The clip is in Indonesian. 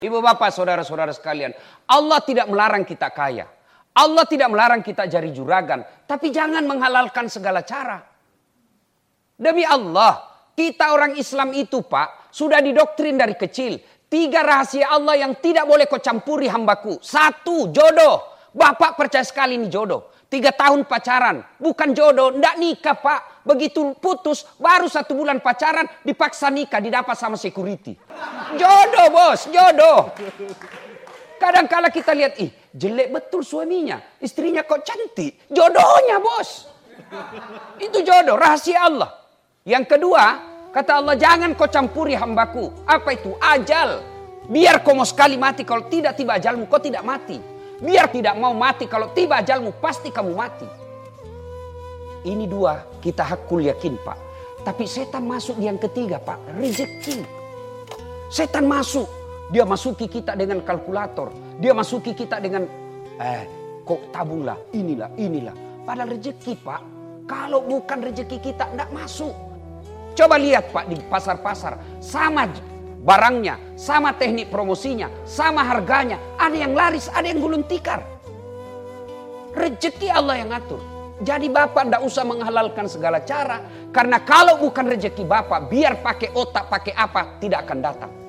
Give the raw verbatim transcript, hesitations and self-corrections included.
Ibu bapak, saudara-saudara sekalian, Allah tidak melarang kita kaya. Allah tidak melarang kita jari juragan. Tapi jangan menghalalkan segala cara. Demi Allah, kita orang Islam itu pak, sudah didoktrin dari kecil. Tiga rahasia Allah yang tidak boleh kau campuri hambaku. Satu, jodoh. Bapak percaya sekali ini jodoh. Tiga tahun pacaran, bukan jodoh, ndak nikah pak. Begitu putus, baru satu bulan pacaran, dipaksa nikah, didapat sama security. Jodoh bos, jodoh. Kadang-kala kita lihat, ih jelek betul suaminya. Istrinya kok cantik, jodohnya bos. Itu jodoh, rahasia Allah. Yang kedua, kata Allah, jangan kau campuri hambaku. Apa itu? Ajal. Biar kau mau sekali mati, kalau tidak tiba ajalmu, kau tidak mati. Biar tidak mau mati, kalau tiba ajalmu, pasti kamu mati. Ini dua, kita hakul yakin pak. Tapi setan masuk di yang ketiga pak, rezeki. Setan masuk, dia masuki kita dengan kalkulator. Dia masuki kita dengan, eh kok tabunglah, inilah, inilah. Padahal rezeki pak, kalau bukan rezeki kita, tidak masuk. Coba lihat pak di pasar-pasar, sama barangnya, sama teknik promosinya, sama harganya. Ada yang laris, ada yang gulung tikar. Rezeki Allah yang atur. Jadi bapak tidak usah menghalalkan segala cara. Karena kalau bukan rezeki bapak, biar pakai otak, pakai apa, tidak akan datang.